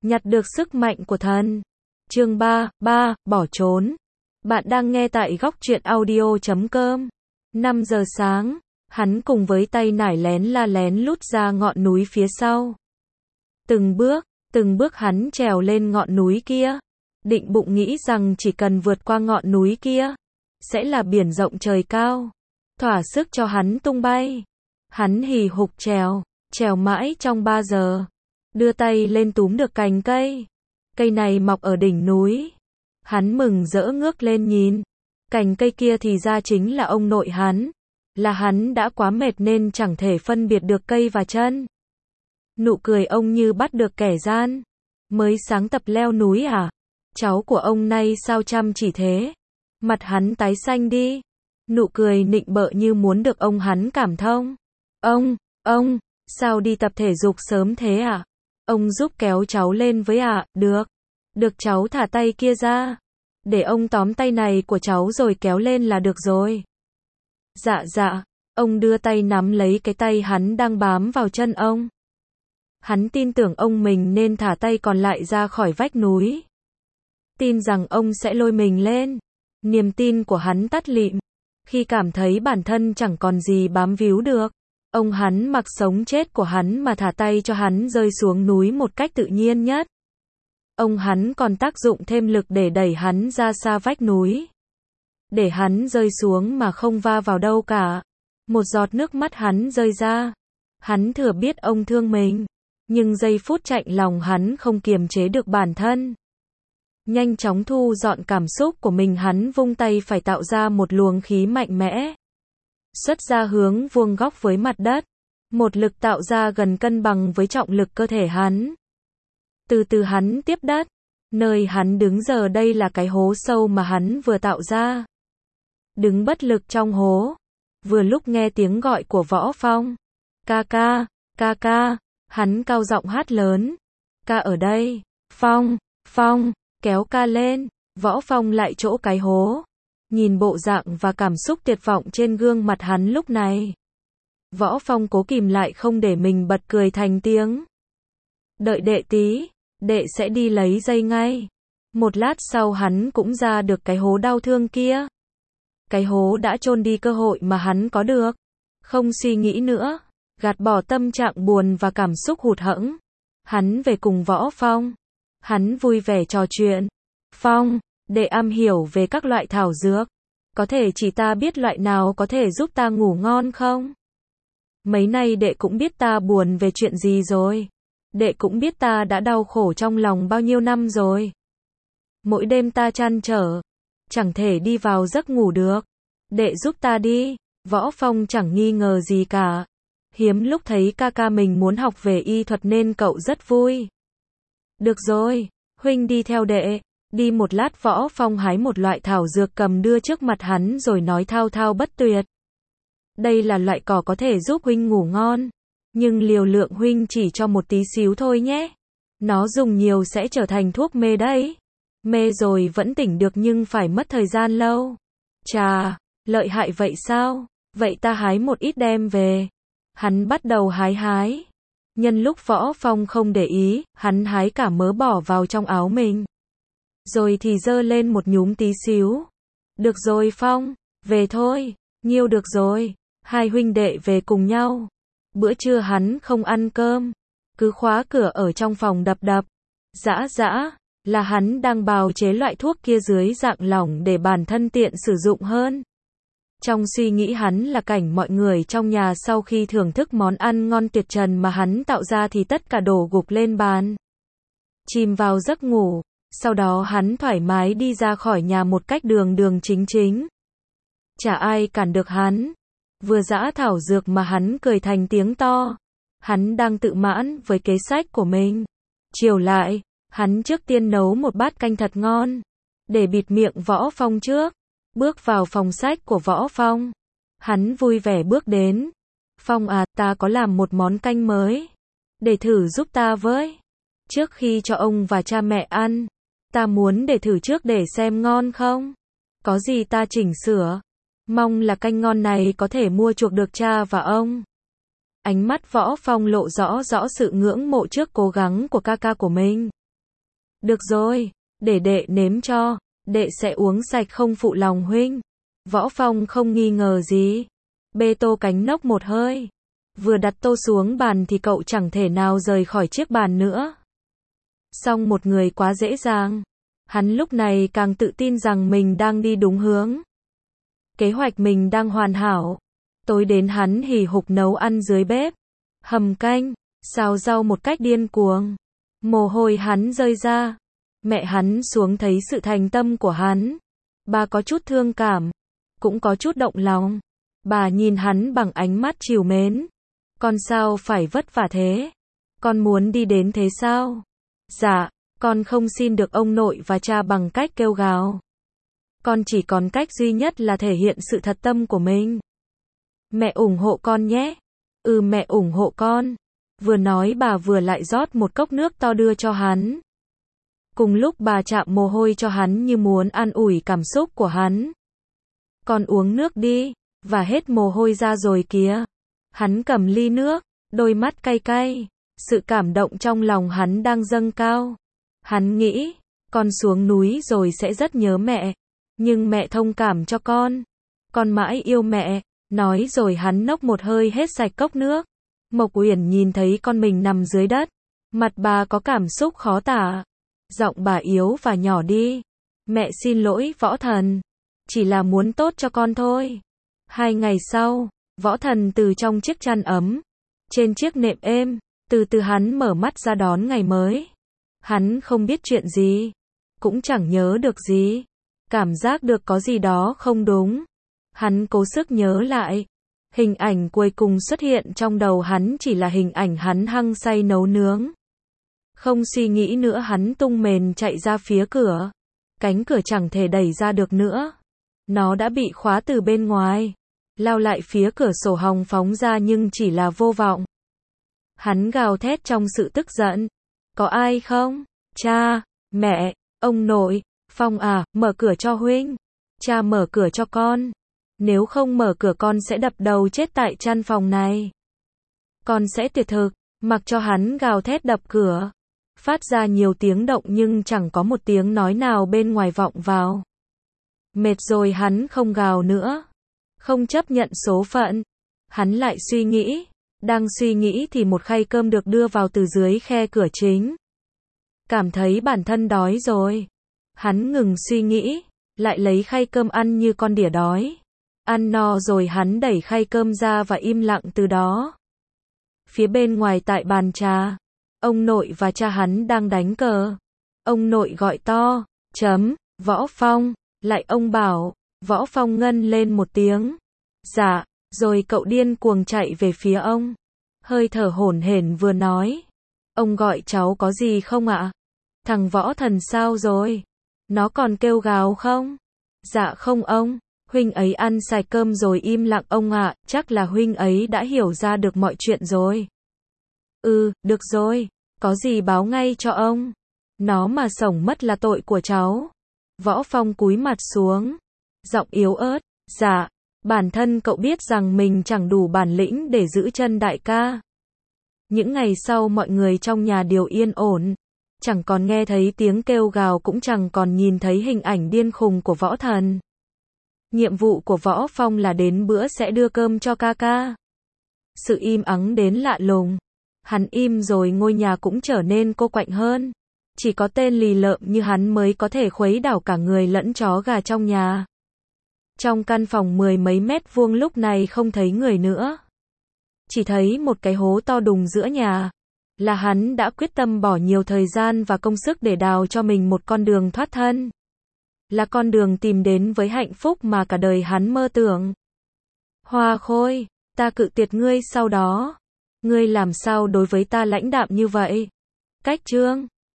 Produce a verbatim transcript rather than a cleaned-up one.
nhặt được sức mạnh của thần. Chương ba, ba, bỏ trốn. Bạn đang nghe tại góc truyện audio chấm com. năm giờ sáng, hắn cùng với tay nải lén la lén lút ra ngọn núi phía sau. Từng bước, từng bước hắn trèo lên ngọn núi kia. Định bụng nghĩ rằng chỉ cần vượt qua ngọn núi kia, sẽ là biển rộng trời cao. Thỏa sức cho hắn tung bay. Hắn hì hục trèo, trèo mãi trong ba giờ. Đưa tay lên túm được cành cây. Cây này mọc ở đỉnh núi. Hắn mừng rỡ ngước lên nhìn. Cành cây kia thì ra chính là ông nội hắn. Là hắn đã quá mệt nên chẳng thể phân biệt được cây và chân. Nụ cười ông như bắt được kẻ gian. Mới sáng tập leo núi à? Cháu của ông nay sao chăm chỉ thế? Mặt hắn tái xanh đi. Nụ cười nịnh bợ như muốn được ông hắn cảm thông. Ông, ông, sao đi tập thể dục sớm thế à? Ông giúp kéo cháu lên với ạ, à? Được. Được cháu thả tay kia ra. Để ông tóm tay này của cháu rồi kéo lên là được rồi. Dạ dạ, ông đưa tay nắm lấy cái tay hắn đang bám vào chân ông. Hắn tin tưởng ông mình nên thả tay còn lại ra khỏi vách núi. Tin rằng ông sẽ lôi mình lên. Niềm tin của hắn tắt lịm. Khi cảm thấy bản thân chẳng còn gì bám víu được. Ông hắn mặc sống chết của hắn mà thả tay cho hắn rơi xuống núi một cách tự nhiên nhất. Ông hắn còn tác dụng thêm lực để đẩy hắn ra xa vách núi. Để hắn rơi xuống mà không va vào đâu cả. Một giọt nước mắt hắn rơi ra. Hắn thừa biết ông thương mình. Nhưng giây phút chạnh lòng hắn không kiềm chế được bản thân. Nhanh chóng thu dọn cảm xúc của mình, hắn vung tay phải tạo ra một luồng khí mạnh mẽ. Xuất ra hướng vuông góc với mặt đất. Một lực tạo ra gần cân bằng với trọng lực cơ thể hắn. Từ từ hắn tiếp đất. Nơi hắn đứng giờ đây là cái hố sâu mà hắn vừa tạo ra. Đứng bất lực trong hố. Vừa lúc nghe tiếng gọi của Võ Phong. Ca ca, ca ca. Hắn cao giọng hát lớn. Ca ở đây. Phong, Phong, kéo ca lên. Võ Phong lại chỗ cái hố. Nhìn bộ dạng và cảm xúc tuyệt vọng trên gương mặt hắn lúc này. Võ Phong cố kìm lại không để mình bật cười thành tiếng. Đợi đệ tí, đệ sẽ đi lấy dây ngay. Một lát sau hắn cũng ra được cái hố đau thương kia. Cái hố đã chôn đi cơ hội mà hắn có được. Không suy nghĩ nữa, gạt bỏ tâm trạng buồn và cảm xúc hụt hẫng. Hắn về cùng Võ Phong. Hắn vui vẻ trò chuyện. Phong, đệ am hiểu về các loại thảo dược. Có thể chỉ ta biết loại nào có thể giúp ta ngủ ngon không? Mấy nay đệ cũng biết ta buồn về chuyện gì rồi. Đệ cũng biết ta đã đau khổ trong lòng bao nhiêu năm rồi. Mỗi đêm ta trăn trở. Chẳng thể đi vào giấc ngủ được. Đệ giúp ta đi. Võ Phong chẳng nghi ngờ gì cả. Hiếm lúc thấy ca ca mình muốn học về y thuật nên cậu rất vui. Được rồi, huynh đi theo đệ. Đi một lát Võ Phong hái một loại thảo dược cầm đưa trước mặt hắn rồi nói thao thao bất tuyệt. Đây là loại cỏ có thể giúp huynh ngủ ngon. Nhưng liều lượng huynh chỉ cho một tí xíu thôi nhé. Nó dùng nhiều sẽ trở thành thuốc mê đấy. Mê rồi vẫn tỉnh được nhưng phải mất thời gian lâu. Chà, lợi hại vậy sao? Vậy ta hái một ít đem về. Hắn bắt đầu hái hái. Nhân lúc Võ Phong không để ý, hắn hái cả mớ bỏ vào trong áo mình. Rồi thì giơ lên một nhúm tí xíu. Được rồi Phong, về thôi. Nhiêu được rồi. Hai huynh đệ về cùng nhau. Bữa trưa hắn không ăn cơm. Cứ khóa cửa ở trong phòng đập đập. Dã dã, là hắn đang bào chế loại thuốc kia dưới dạng lỏng để bản thân tiện sử dụng hơn. Trong suy nghĩ hắn là cảnh mọi người trong nhà sau khi thưởng thức món ăn ngon tuyệt trần mà hắn tạo ra thì tất cả đổ gục lên bàn. Chìm vào giấc ngủ. Sau đó hắn thoải mái đi ra khỏi nhà một cách đường đường chính chính. Chả ai cản được hắn. Vừa giã thảo dược mà hắn cười thành tiếng to. Hắn đang tự mãn với kế sách của mình. Chiều lại, hắn trước tiên nấu một bát canh thật ngon. Để bịt miệng Võ Phong trước. Bước vào phòng sách của Võ Phong. Hắn vui vẻ bước đến. Phong à, ta có làm một món canh mới. Để thử giúp ta với. Trước khi cho ông và cha mẹ ăn. Ta muốn để thử trước để xem ngon không. Có gì ta chỉnh sửa. Mong là canh ngon này có thể mua chuộc được cha và ông. Ánh mắt Võ Phong lộ rõ rõ sự ngưỡng mộ trước cố gắng của ca ca của mình. Được rồi, để đệ nếm cho, đệ sẽ uống sạch không phụ lòng huynh. Võ Phong không nghi ngờ gì. Bê tô cánh nốc một hơi. Vừa đặt tô xuống bàn thì cậu chẳng thể nào rời khỏi chiếc bàn nữa. Xong một người quá dễ dàng. Hắn lúc này càng tự tin rằng mình đang đi đúng hướng. Kế hoạch mình đang hoàn hảo. Tối đến hắn hì hục nấu ăn dưới bếp. Hầm canh, xào rau một cách điên cuồng. Mồ hôi hắn rơi ra. Mẹ hắn xuống thấy sự thành tâm của hắn. Bà có chút thương cảm, cũng có chút động lòng. Bà nhìn hắn bằng ánh mắt trìu mến. Con sao phải vất vả thế? Con muốn đi đến thế sao? Dạ, con không xin được ông nội và cha bằng cách kêu gào. Con chỉ còn cách duy nhất là thể hiện sự thật tâm của mình. Mẹ ủng hộ con nhé. Ừ, mẹ ủng hộ con. Vừa nói bà vừa lại rót một cốc nước to đưa cho hắn. Cùng lúc bà chạm mồ hôi cho hắn như muốn an ủi cảm xúc của hắn. Con uống nước đi, và hết mồ hôi ra rồi kìa. Hắn cầm ly nước, đôi mắt cay cay. Sự cảm động trong lòng hắn đang dâng cao. Hắn nghĩ, con xuống núi rồi sẽ rất nhớ mẹ. Nhưng mẹ thông cảm cho con. Con mãi yêu mẹ. Nói rồi hắn nốc một hơi hết sạch cốc nước. Mộc Uyển nhìn thấy con mình nằm dưới đất. Mặt bà có cảm xúc khó tả. Giọng bà yếu và nhỏ đi. Mẹ xin lỗi Võ Thần. Chỉ là muốn tốt cho con thôi. Hai ngày sau, Võ Thần từ trong chiếc chăn ấm. Trên chiếc nệm êm, từ từ hắn mở mắt ra đón ngày mới. Hắn không biết chuyện gì. Cũng chẳng nhớ được gì. Cảm giác được có gì đó không đúng. Hắn cố sức nhớ lại. Hình ảnh cuối cùng xuất hiện trong đầu hắn chỉ là hình ảnh hắn hăng say nấu nướng. Không suy nghĩ nữa hắn tung mền chạy ra phía cửa. Cánh cửa chẳng thể đẩy ra được nữa. Nó đã bị khóa từ bên ngoài. Lao lại phía cửa sổ hòng phóng ra nhưng chỉ là vô vọng. Hắn gào thét trong sự tức giận. Có ai không? Cha, mẹ, ông nội, Phong à, mở cửa cho huynh. Cha mở cửa cho con. Nếu không mở cửa con sẽ đập đầu chết tại căn phòng này. Con sẽ tuyệt thực. Mặc cho hắn gào thét đập cửa. Phát ra nhiều tiếng động nhưng chẳng có một tiếng nói nào bên ngoài vọng vào. Mệt rồi hắn không gào nữa. Không chấp nhận số phận. Hắn lại suy nghĩ. Đang suy nghĩ thì một khay cơm được đưa vào từ dưới khe cửa chính. Cảm thấy bản thân đói rồi. Hắn ngừng suy nghĩ. Lại lấy khay cơm ăn như con đỉa đói. Ăn no rồi hắn đẩy khay cơm ra và im lặng từ đó. Phía bên ngoài tại bàn trà. Ông nội và cha hắn đang đánh cờ. Ông nội gọi to. Chấm. Võ Phong. Lại ông bảo. Võ Phong ngân lên một tiếng. Dạ. Rồi cậu điên cuồng chạy về phía ông. Hơi thở hổn hển vừa nói. Ông gọi cháu có gì không ạ? Thằng Võ Thần sao rồi? Nó còn kêu gào không? Dạ không ông. Huynh ấy ăn sạch cơm rồi im lặng ông ạ. Chắc là huynh ấy đã hiểu ra được mọi chuyện rồi. Ừ, được rồi. Có gì báo ngay cho ông. Nó mà sổng mất là tội của cháu. Võ Phong cúi mặt xuống. Giọng yếu ớt. Dạ. Bản thân cậu biết rằng mình chẳng đủ bản lĩnh để giữ chân đại ca. Những ngày sau mọi người trong nhà đều yên ổn. Chẳng còn nghe thấy tiếng kêu gào cũng chẳng còn nhìn thấy hình ảnh điên khùng của Võ Thần. Nhiệm vụ của Võ Phong là đến bữa sẽ đưa cơm cho ca ca. Sự im ắng đến lạ lùng. Hắn im rồi ngôi nhà cũng trở nên cô quạnh hơn. Chỉ có tên lì lợm như hắn mới có thể khuấy đảo cả người lẫn chó gà trong nhà. Trong căn phòng mười mấy mét vuông lúc này không thấy người nữa. Chỉ thấy một cái hố to đùng giữa nhà. Là hắn đã quyết tâm bỏ nhiều thời gian và công sức để đào cho mình một con đường thoát thân. Là con đường tìm đến với hạnh phúc mà cả đời hắn mơ tưởng. Hoa Khôi, ta cự tuyệt ngươi sau đó. Ngươi làm sao đối với ta lãnh đạm như vậy? Cách chương